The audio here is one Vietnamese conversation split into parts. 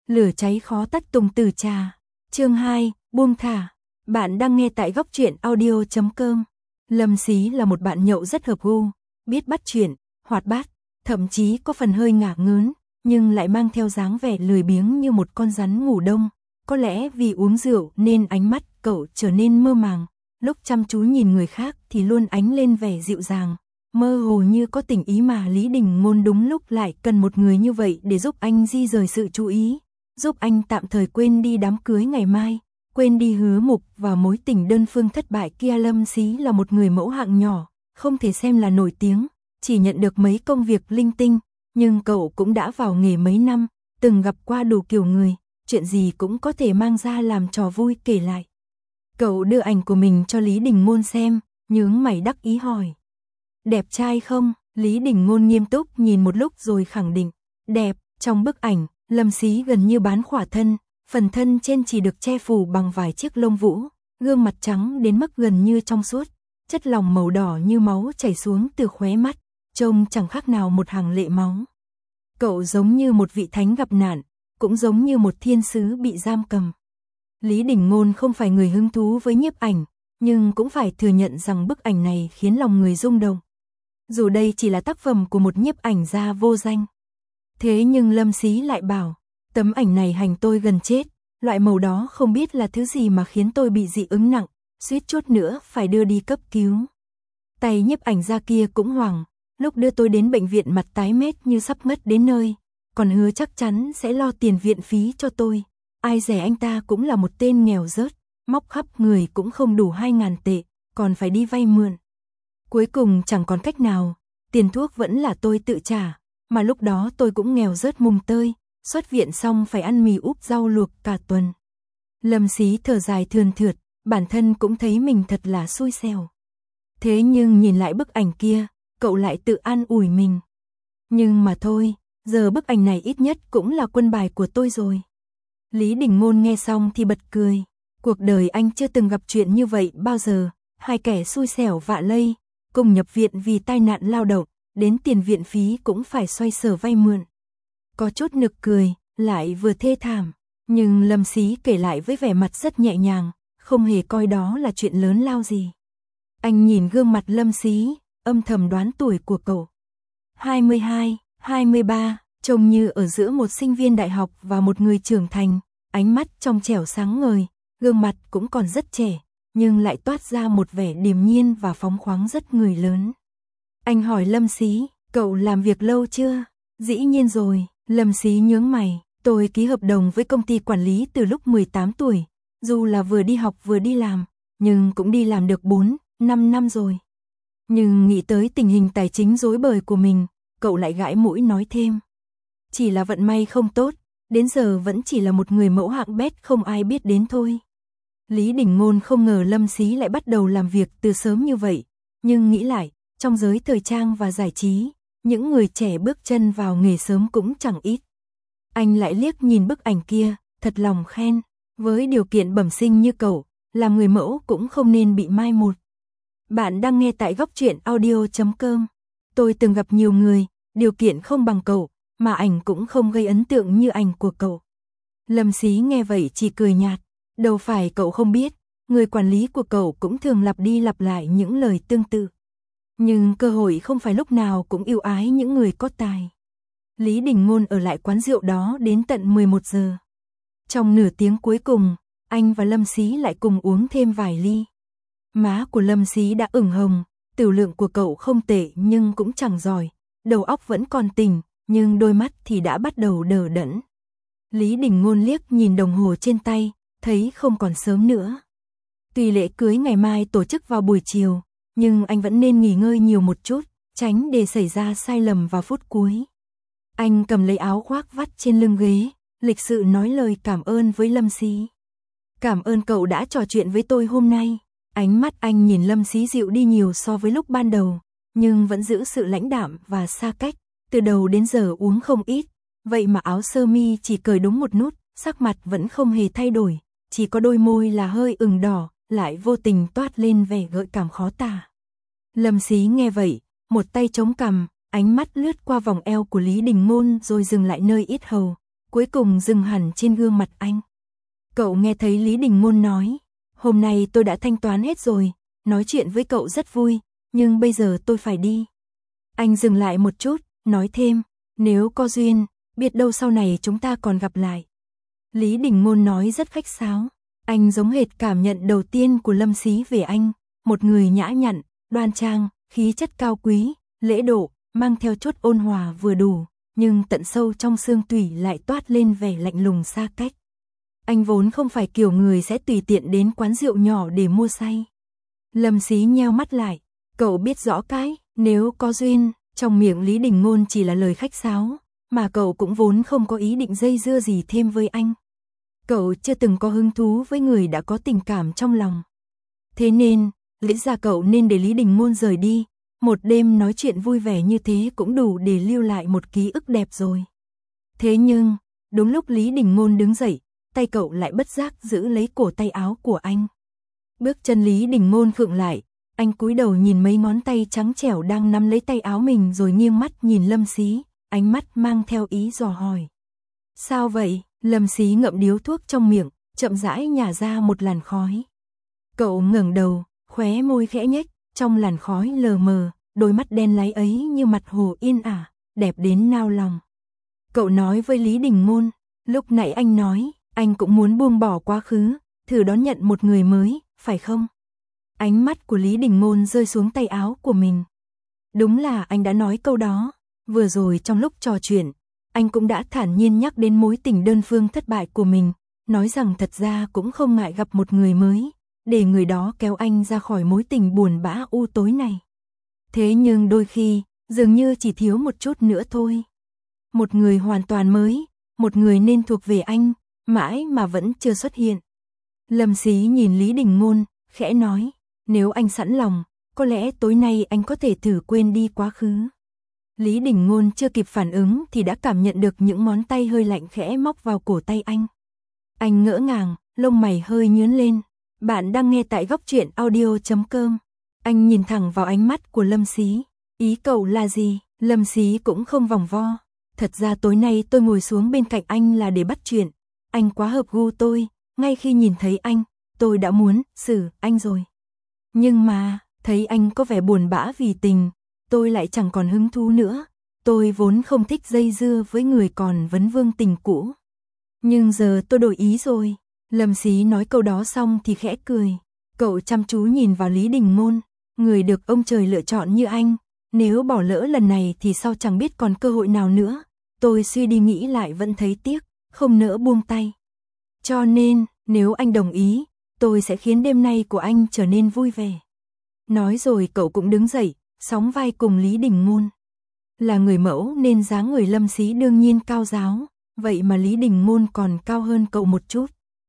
Lửa cháy khó tắt Tùng Tử Trà. Chương 2, buông thả. Bạn đang nghe tại góc truyện audio.com. Lâm Xí là một bạn nhậu rất hợp gu, biết bắt chuyện, hoạt bát, thậm chí có phần hơi ngả ngớn, nhưng lại mang theo dáng vẻ lười biếng như một con rắn ngủ đông. Có lẽ vì uống rượu nên ánh mắt cậu trở nên mơ màng, lúc chăm chú nhìn người khác thì luôn ánh lên vẻ dịu dàng, mơ hồ như có tình ý mà Lý Đình Ngôn đúng lúc lại cần một người như vậy để giúp anh di rời sự chú ý, giúp anh tạm thời quên đi đám cưới ngày mai, quên đi hứa mục và mối tình đơn phương thất bại kia. Lâm Xí là một người mẫu hạng nhỏ, không thể xem là nổi tiếng, chỉ nhận được mấy công việc linh tinh, nhưng cậu cũng đã vào nghề mấy năm, từng gặp qua đủ kiểu người, chuyện gì cũng có thể mang ra làm trò vui kể lại. Cậu đưa ảnh của mình cho Lý Đình Ngôn xem, nhướng mày đắc ý hỏi: đẹp trai không? Lý Đình Ngôn nghiêm túc nhìn một lúc rồi khẳng định: đẹp. Trong bức ảnh, Lâm Xí gần như bán khỏa thân, phần thân trên chỉ được che phủ bằng vài chiếc lông vũ, gương mặt trắng đến mức gần như trong suốt, chất lỏng màu đỏ như máu chảy xuống từ khóe mắt, trông chẳng khác nào một hàng lệ máu. Cậu giống như một vị thánh gặp nạn, cũng giống như một thiên sứ bị giam cầm. Lý Đình Ngôn không phải người hứng thú với nhiếp ảnh, nhưng cũng phải thừa nhận rằng bức ảnh này khiến lòng người rung động. Dù đây chỉ là tác phẩm của một nhiếp ảnh gia vô danh. Thế nhưng Lâm Xí lại bảo, tấm ảnh này hành tôi gần chết, loại màu đó không biết là thứ gì mà khiến tôi bị dị ứng nặng, suýt chút nữa phải đưa đi cấp cứu. Tay nhiếp ảnh gia kia cũng hoảng, lúc đưa tôi đến bệnh viện mặt tái mét như sắp ngất đến nơi, còn hứa chắc chắn sẽ lo tiền viện phí cho tôi. Ai dè anh ta cũng là một tên nghèo rớt, móc khắp người cũng không đủ 2.000 tệ, còn phải đi vay mượn. Cuối cùng chẳng còn cách nào, tiền thuốc vẫn là tôi tự trả, mà lúc đó tôi cũng nghèo rớt mùng tơi, xuất viện xong phải ăn mì úp rau luộc cả tuần. Lâm Xí thở dài thườn thượt, bản thân cũng thấy mình thật là xui xẻo. Thế nhưng nhìn lại bức ảnh kia, cậu lại tự an ủi mình. Nhưng mà thôi, giờ bức ảnh này ít nhất cũng là quân bài của tôi rồi. Lý Đình Ngôn nghe xong thì bật cười. Cuộc đời anh chưa từng gặp chuyện như vậy bao giờ, hai kẻ xui xẻo vạ lây, cùng nhập viện vì tai nạn lao động, đến tiền viện phí cũng phải xoay sở vay mượn. Có chút nực cười, lại vừa thê thảm, nhưng Lâm Xí kể lại với vẻ mặt rất nhẹ nhàng, không hề coi đó là chuyện lớn lao gì. Anh nhìn gương mặt Lâm Xí, âm thầm đoán tuổi của cậu. 22, 23, trông như ở giữa một sinh viên đại học và một người trưởng thành, ánh mắt trong trẻo sáng ngời, gương mặt cũng còn rất trẻ, nhưng lại toát ra một vẻ điềm nhiên và phóng khoáng rất người lớn. Anh hỏi Lâm Xí, cậu làm việc lâu chưa? Dĩ nhiên rồi, Lâm Xí nhướng mày, tôi ký hợp đồng với công ty quản lý từ lúc 18 tuổi, dù là vừa đi học vừa đi làm, nhưng cũng đi làm được 4, 5 năm rồi. Nhưng nghĩ tới tình hình tài chính rối bời của mình, cậu lại gãi mũi nói thêm. Chỉ là vận may không tốt, đến giờ vẫn chỉ là một người mẫu hạng bét không ai biết đến thôi. Lý Đình Ngôn không ngờ Lâm Xí lại bắt đầu làm việc từ sớm như vậy, nhưng nghĩ lại, trong giới thời trang và giải trí, những người trẻ bước chân vào nghề sớm cũng chẳng ít. Anh lại liếc nhìn bức ảnh kia, thật lòng khen, với điều kiện bẩm sinh như cậu, làm người mẫu cũng không nên bị mai một. Bạn đang nghe tại góc truyện audio.com. Tôi từng gặp nhiều người, điều kiện không bằng cậu, mà ảnh cũng không gây ấn tượng như ảnh của cậu. Lâm Xí nghe vậy chỉ cười nhạt, đâu phải cậu không biết, người quản lý của cậu cũng thường lặp đi lặp lại những lời tương tự. Nhưng cơ hội không phải lúc nào cũng ưu ái những người có tài. Lý Đình Ngôn ở lại quán rượu đó đến tận 11 giờ. Trong nửa tiếng cuối cùng, anh và Lâm Xí lại cùng uống thêm vài ly. Má của Lâm Xí đã ửng hồng, tiểu lượng của cậu không tệ nhưng cũng chẳng giỏi, đầu óc vẫn còn tỉnh, nhưng đôi mắt thì đã bắt đầu đờ đẫn. Lý Đình Ngôn liếc nhìn đồng hồ trên tay, thấy không còn sớm nữa. Tuy lễ cưới ngày mai tổ chức vào buổi chiều, nhưng anh vẫn nên nghỉ ngơi nhiều một chút, tránh để xảy ra sai lầm vào phút cuối. Anh cầm lấy áo khoác vắt trên lưng ghế, lịch sự nói lời cảm ơn với Lâm Xí. Cảm ơn cậu đã trò chuyện với tôi hôm nay. Ánh mắt anh nhìn Lâm Xí dịu đi nhiều so với lúc ban đầu, nhưng vẫn giữ sự lãnh đạm và xa cách. Từ đầu đến giờ uống không ít, vậy mà áo sơ mi chỉ cởi đúng một nút, sắc mặt vẫn không hề thay đổi, chỉ có đôi môi là hơi ửng đỏ, lại vô tình toát lên vẻ gợi cảm khó tả. Lâm Xí nghe vậy, một tay chống cằm, ánh mắt lướt qua vòng eo của Lý Đình Ngôn rồi dừng lại nơi yết hầu, cuối cùng dừng hẳn trên gương mặt anh. Cậu nghe thấy Lý Đình Ngôn nói, hôm nay tôi đã thanh toán hết rồi, nói chuyện với cậu rất vui, nhưng bây giờ tôi phải đi. Anh dừng lại một chút, nói thêm, nếu có duyên, biết đâu sau này chúng ta còn gặp lại. Lý Đình Ngôn nói rất khách sáo, anh giống hệt cảm nhận đầu tiên của Lâm Xí về anh, một người nhã nhặn, đoan trang, khí chất cao quý, lễ độ, mang theo chút ôn hòa vừa đủ, nhưng tận sâu trong xương tủy lại toát lên vẻ lạnh lùng xa cách. Anh vốn không phải kiểu người sẽ tùy tiện đến quán rượu nhỏ để mua say. Lâm Xí nheo mắt lại, cậu biết rõ cái, nếu có duyên, trong miệng Lý Đình Ngôn chỉ là lời khách sáo, mà cậu cũng vốn không có ý định dây dưa gì thêm với anh. Cậu chưa từng có hứng thú với người đã có tình cảm trong lòng. Thế nên, lẽ ra cậu nên để Lý Đình Ngôn rời đi, một đêm nói chuyện vui vẻ như thế cũng đủ để lưu lại một ký ức đẹp rồi. Thế nhưng, đúng lúc Lý Đình Ngôn đứng dậy, tay cậu lại bất giác giữ lấy cổ tay áo của anh. Bước chân Lý Đình Ngôn khựng lại, anh cúi đầu nhìn mấy ngón tay trắng trẻo đang nắm lấy tay áo mình rồi nghiêng mắt nhìn Lâm Xí, ánh mắt mang theo ý dò hỏi. Sao vậy? Lâm Xí ngậm điếu thuốc trong miệng, chậm rãi nhả ra một làn khói. Cậu ngẩng đầu, khóe môi khẽ nhếch, trong làn khói lờ mờ, đôi mắt đen láy ấy như mặt hồ yên ả, đẹp đến nao lòng. Cậu nói với Lý Đình Ngôn, lúc nãy anh nói, anh cũng muốn buông bỏ quá khứ, thử đón nhận một người mới, phải không? Ánh mắt của Lý Đình Ngôn rơi xuống tay áo của mình. Đúng là anh đã nói câu đó, vừa rồi trong lúc trò chuyện, anh cũng đã thản nhiên nhắc đến mối tình đơn phương thất bại của mình, nói rằng thật ra cũng không ngại gặp một người mới, để người đó kéo anh ra khỏi mối tình buồn bã u tối này. Thế nhưng đôi khi, dường như chỉ thiếu một chút nữa thôi. Một người hoàn toàn mới, một người nên thuộc về anh, mãi mà vẫn chưa xuất hiện. Lâm Xí nhìn Lý Đình Ngôn, khẽ nói, nếu anh sẵn lòng, có lẽ tối nay anh có thể thử quên đi quá khứ. Lý Đình Ngôn chưa kịp phản ứng thì đã cảm nhận được những ngón tay hơi lạnh khẽ móc vào cổ tay anh. Anh ngỡ ngàng, lông mày hơi nhướng lên. Bạn đang nghe tại góc truyện audio.com. Anh nhìn thẳng vào ánh mắt của Lâm Xí. Ý cậu là gì? Lâm Xí cũng không vòng vo. Thật ra tối nay tôi ngồi xuống bên cạnh anh là để bắt chuyện. Anh quá hợp gu tôi, ngay khi nhìn thấy anh, tôi đã muốn xử anh rồi. Nhưng mà, thấy anh có vẻ buồn bã vì tình, tôi lại chẳng còn hứng thú nữa. Tôi vốn không thích dây dưa với người còn vấn vương tình cũ. Nhưng giờ tôi đổi ý rồi. Lâm Xí nói câu đó xong thì khẽ cười. Cậu chăm chú nhìn vào Lý Đình Ngôn, người được ông trời lựa chọn như anh. Nếu bỏ lỡ lần này thì sau chẳng biết còn cơ hội nào nữa. Tôi suy đi nghĩ lại vẫn thấy tiếc, không nỡ buông tay. Cho nên, nếu anh đồng ý, tôi sẽ khiến đêm nay của anh trở nên vui vẻ. Nói rồi cậu cũng đứng dậy, sóng vai cùng Lý Đình Ngôn. Là người mẫu nên dáng người Lâm Xí đương nhiên cao ráo, vậy mà Lý Đình Ngôn còn cao hơn cậu một chút.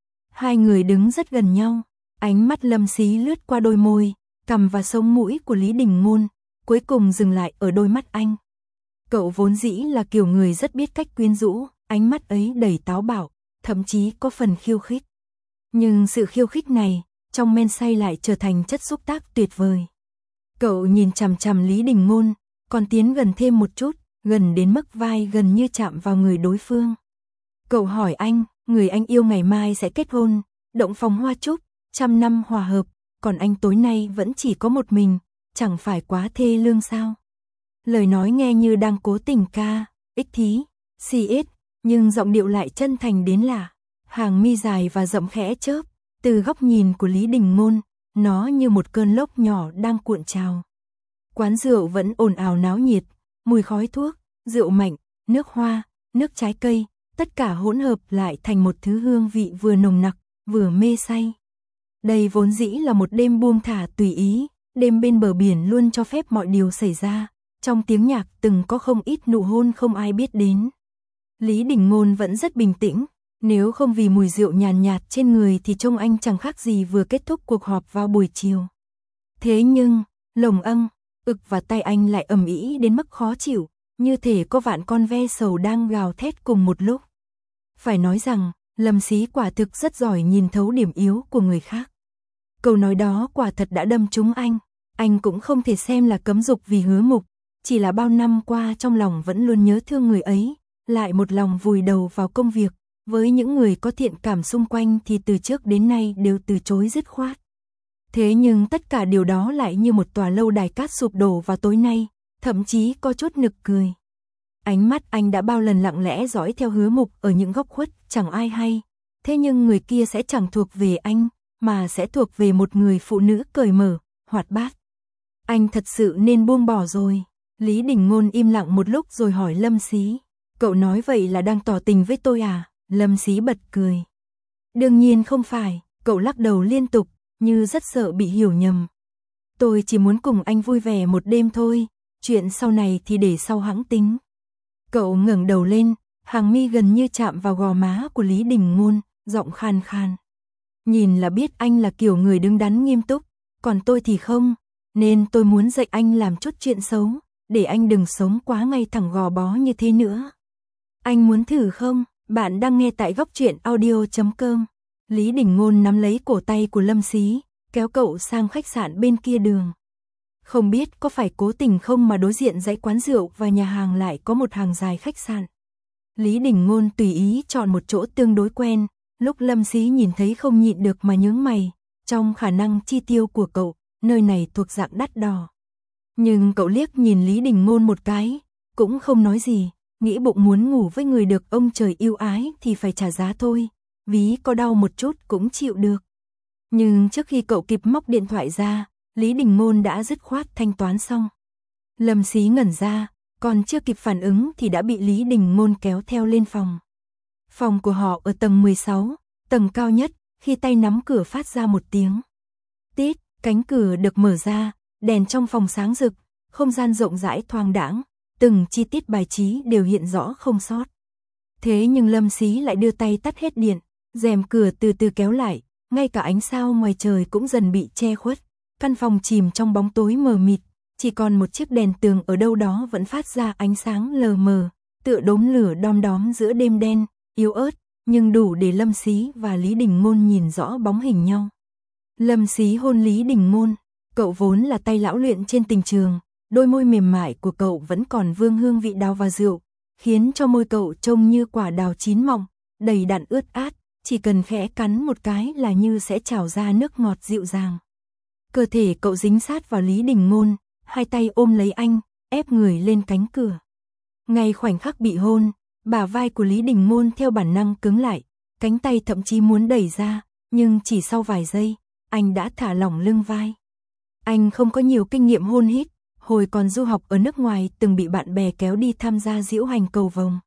Hai người đứng rất gần nhau, ánh mắt Lâm Xí lướt qua đôi môi, cằm và sống mũi của Lý Đình Ngôn, cuối cùng dừng lại ở đôi mắt anh. Cậu vốn dĩ là kiểu người rất biết cách quyến rũ, ánh mắt ấy đầy táo bạo, thậm chí có phần khiêu khích. Nhưng sự khiêu khích này, trong men say lại trở thành chất xúc tác tuyệt vời. Cậu nhìn chằm chằm Lý Đình Ngôn, còn tiến gần thêm một chút, gần đến mức vai gần như chạm vào người đối phương. Cậu hỏi anh, người anh yêu ngày mai sẽ kết hôn, động phòng hoa trúc, 100 năm hòa hợp, còn anh tối nay vẫn chỉ có một mình, chẳng phải quá thê lương sao? Lời nói nghe như đang cố tình ca, ích thí, xì ít, nhưng giọng điệu lại chân thành đến lạ. Hàng mi dài và rậm khẽ chớp, từ góc nhìn của Lý Đình Ngôn, nó như một cơn lốc nhỏ đang cuộn trào. Quán rượu vẫn ồn ào náo nhiệt, mùi khói thuốc, rượu mạnh, nước hoa, nước trái cây, tất cả hỗn hợp lại thành một thứ hương vị vừa nồng nặc, vừa mê say. Đây vốn dĩ là một đêm buông thả tùy ý, đêm bên bờ biển luôn cho phép mọi điều xảy ra, trong tiếng nhạc từng có không ít nụ hôn không ai biết đến. Lý Đình Ngôn vẫn rất bình tĩnh, nếu không vì mùi rượu nhàn nhạt trên người thì trông anh chẳng khác gì vừa kết thúc cuộc họp vào buổi chiều. Thế nhưng, lồng âng, ực và tay anh lại ầm ĩ đến mức khó chịu, như thể có vạn con ve sầu đang gào thét cùng một lúc. Phải nói rằng, Lâm Xí quả thực rất giỏi nhìn thấu điểm yếu của người khác. Câu nói đó quả thật đã đâm trúng anh cũng không thể xem là cấm dục vì hứa mục, chỉ là bao năm qua trong lòng vẫn luôn nhớ thương người ấy, lại một lòng vùi đầu vào công việc, với những người có thiện cảm xung quanh thì từ trước đến nay đều từ chối dứt khoát. Thế nhưng tất cả điều đó lại như một tòa lâu đài cát sụp đổ vào tối nay, thậm chí có chút nực cười. Ánh mắt anh đã bao lần lặng lẽ dõi theo Hứa Mục ở những góc khuất chẳng ai hay, thế nhưng người kia sẽ chẳng thuộc về anh, mà sẽ thuộc về một người phụ nữ cởi mở, hoạt bát. Anh thật sự nên buông bỏ rồi. Lý Đình Ngôn im lặng một lúc rồi hỏi Lâm Xí. Cậu nói vậy là đang tỏ tình với tôi à? Lâm Xí bật cười. Đương nhiên không phải, cậu lắc đầu liên tục, như rất sợ bị hiểu nhầm. Tôi chỉ muốn cùng anh vui vẻ một đêm thôi, chuyện sau này thì để sau hãng tính. Cậu ngẩng đầu lên, hàng mi gần như chạm vào gò má của Lý Đình Ngôn, giọng khan khan. Nhìn là biết anh là kiểu người đứng đắn nghiêm túc, còn tôi thì không, nên tôi muốn dạy anh làm chút chuyện xấu, để anh đừng sống quá ngay thẳng gò bó như thế nữa. Anh muốn thử không? Bạn đang nghe tại Góc Truyện Audio.com. Lý Đình Ngôn nắm lấy cổ tay của Lâm Xí, kéo cậu sang khách sạn bên kia đường. Không biết có phải cố tình không mà đối diện dãy quán rượu và nhà hàng lại có một hàng dài khách sạn. Lý Đình Ngôn tùy ý chọn một chỗ tương đối quen, lúc Lâm Xí nhìn thấy không nhịn được mà nhướng mày, trong khả năng chi tiêu của cậu, nơi này thuộc dạng đắt đỏ. Nhưng cậu liếc nhìn Lý Đình Ngôn một cái, cũng không nói gì, nghĩ bụng muốn ngủ với người được ông trời yêu ái thì phải trả giá thôi, ví có đau một chút cũng chịu được. Nhưng trước khi cậu kịp móc điện thoại ra, Lý Đình Ngôn đã dứt khoát thanh toán xong. Lâm Xí ngẩn ra, còn chưa kịp phản ứng thì đã bị Lý Đình Ngôn kéo theo lên phòng. Phòng của họ ở tầng 16, tầng cao nhất, khi tay nắm cửa phát ra một tiếng. Tít, cánh cửa được mở ra, đèn trong phòng sáng rực, không gian rộng rãi thoáng đãng, từng chi tiết bài trí đều hiện rõ không sót. Thế nhưng Lâm Xí lại đưa tay tắt hết điện, rèm cửa từ từ kéo lại, ngay cả ánh sao ngoài trời cũng dần bị che khuất. Căn phòng chìm trong bóng tối mờ mịt, chỉ còn một chiếc đèn tường ở đâu đó vẫn phát ra ánh sáng lờ mờ, tựa đốm lửa đom đóm giữa đêm đen, yếu ớt, nhưng đủ để Lâm Xí và Lý Đình Ngôn nhìn rõ bóng hình nhau. Lâm Xí hôn Lý Đình Ngôn, cậu vốn là tay lão luyện trên tình trường, đôi môi mềm mại của cậu vẫn còn vương hương vị đào và rượu, khiến cho môi cậu trông như quả đào chín mọng, đầy đặn ướt át, chỉ cần khẽ cắn một cái là như sẽ trào ra nước ngọt dịu dàng. Cơ thể cậu dính sát vào Lý Đình Ngôn, hai tay ôm lấy anh, ép người lên cánh cửa. Ngay khoảnh khắc bị hôn, bả vai của Lý Đình Ngôn theo bản năng cứng lại, cánh tay thậm chí muốn đẩy ra, nhưng chỉ sau vài giây, anh đã thả lỏng lưng vai. Anh không có nhiều kinh nghiệm hôn hít, hồi còn du học ở nước ngoài từng bị bạn bè kéo đi tham gia diễu hành cầu vồng.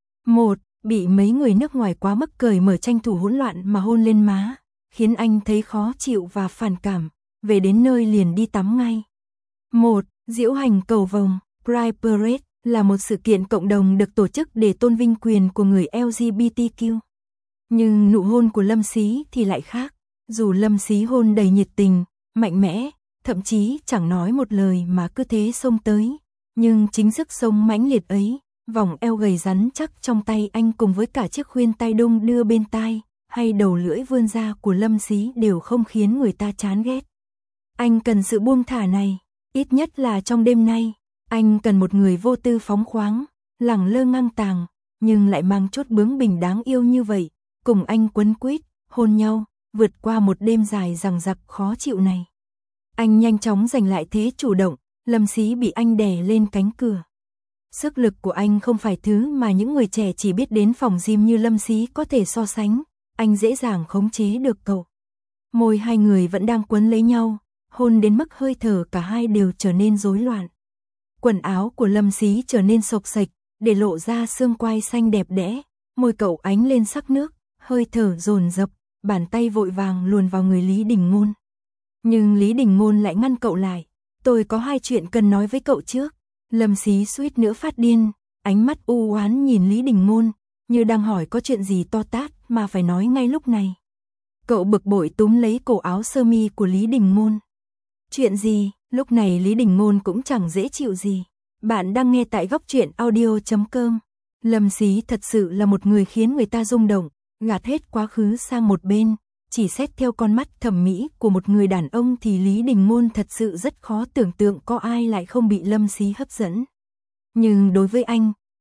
Bị mấy người nước ngoài quá mức cởi mở tranh thủ hỗn loạn mà hôn lên má, khiến anh thấy khó chịu và phản cảm, về đến nơi liền đi tắm ngay. Diễu hành cầu vồng, Pride Parade, là một sự kiện cộng đồng được tổ chức để tôn vinh quyền của người LGBTQ. Nhưng nụ hôn của Lâm Xí thì lại khác, dù Lâm Xí hôn đầy nhiệt tình, mạnh mẽ, thậm chí chẳng nói một lời mà cứ thế xông tới, nhưng chính sức xông mãnh liệt ấy, vòng eo gầy rắn chắc trong tay anh cùng với cả chiếc khuyên tai đung đưa bên tai, hay đầu lưỡi vươn ra của Lâm Xí đều không khiến người ta chán ghét. Anh cần sự buông thả này, ít nhất là trong đêm nay, anh cần một người vô tư phóng khoáng, lẳng lơ ngang tàng, nhưng lại mang chút bướng bỉnh đáng yêu như vậy, cùng anh quấn quýt, hôn nhau, vượt qua một đêm dài dằng dặc khó chịu này. Anh nhanh chóng giành lại thế chủ động, Lâm Xí bị anh đè lên cánh cửa. Sức lực của anh không phải thứ mà những người trẻ chỉ biết đến phòng gym như Lâm Xí có thể so sánh, anh dễ dàng khống chế được cậu. Môi hai người vẫn đang quấn lấy nhau, hôn đến mức hơi thở cả hai đều trở nên rối loạn. Quần áo của Lâm Xí trở nên xộc xệch, để lộ ra xương quai xanh đẹp đẽ, môi cậu ánh lên sắc nước, hơi thở dồn dập, bàn tay vội vàng luồn vào người Lý Đình Ngôn. Nhưng Lý Đình Ngôn lại ngăn cậu lại, tôi có hai chuyện cần nói với cậu trước. Lâm Xí suýt nữa phát điên, ánh mắt u oán nhìn Lý Đình Ngôn, như đang hỏi có chuyện gì to tát mà phải nói ngay lúc này. Cậu bực bội túm lấy cổ áo sơ mi của Lý Đình Ngôn. Chuyện gì? Lúc này Lý Đình Ngôn cũng chẳng dễ chịu gì. Bạn đang nghe tại Góc Truyện Audio.com. Lâm Xí thật sự là một người khiến người ta rung động, gạt hết quá khứ sang một bên, chỉ xét theo con mắt thẩm mỹ của một người đàn ông thì Lý Đình Ngôn thật sự rất khó tưởng tượng có ai lại không bị Lâm Xí hấp dẫn. Nhưng đối với anh,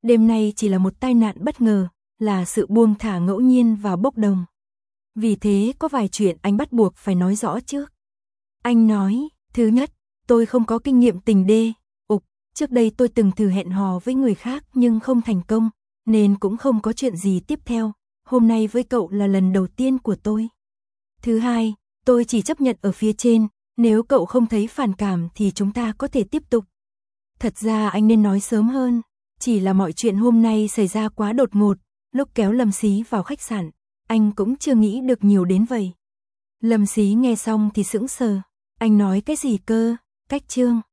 Đêm nay chỉ là một tai nạn bất ngờ, là sự buông thả ngẫu nhiên và bốc đồng. Vì thế có vài chuyện anh bắt buộc phải nói rõ trước. Anh nói, thứ nhất, tôi không có kinh nghiệm tình đê, trước đây tôi từng thử hẹn hò với người khác nhưng không thành công, nên cũng không có chuyện gì tiếp theo, hôm nay với cậu là lần đầu tiên của tôi. Thứ hai, tôi chỉ chấp nhận ở phía trên, nếu cậu không thấy phản cảm thì chúng ta có thể tiếp tục. Thật ra anh nên nói sớm hơn, chỉ là mọi chuyện hôm nay xảy ra quá đột ngột, lúc kéo Lâm Xí vào khách sạn, anh cũng chưa nghĩ được nhiều đến vậy. Lâm Xí nghe xong thì sững sờ, anh nói cái gì cơ, cách Trương.